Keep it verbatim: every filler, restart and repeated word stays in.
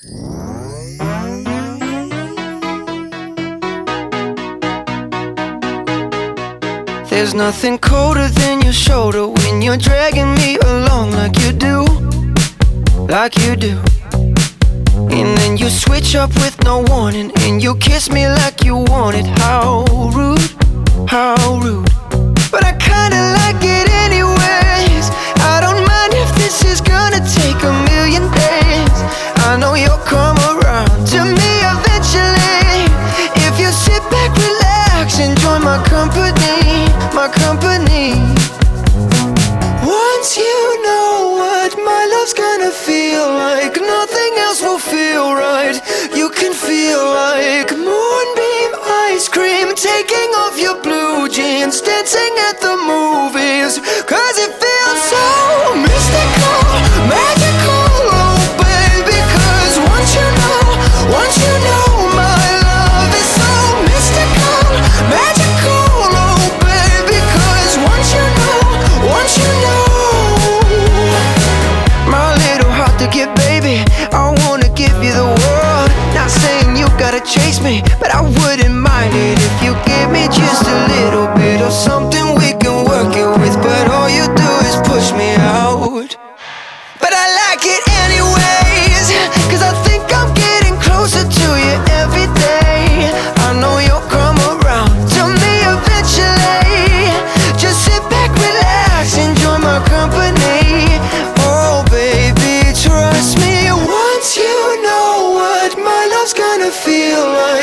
There's nothing colder than your shoulder when you're dragging me along like you do, like you do. And then you switch up with no warning, and you kiss me like you want it. How rude, how rude. But I kinda like it anyways. I don't mind if this is gonna take a million days. I know you'll come around to me eventually. If you sit back, relax, enjoy my company, my company. Once you know what my love's gonna feel like, nothing else will feel right. You can feel like moonbeam ice cream, taking off your blue jeans, dancing at the movies. Cause it feels so mystical, magical, oh baby. Cause once you know, once you know my love is so mystical, magical, oh baby. Cause once you know, once you know, my little heart to get, baby, I wanna give you the world. Not saying you gotta chase me, but I wouldn't mind it if you give me just a little bit of something we can work it with. But all you do is push me out. But I like it anyways, cause I think I'm getting closer to you every day. I know you'll come around to me eventually. Just sit back, relax, enjoy my company. Oh baby, trust me. Once you know what my love's gonna feel like,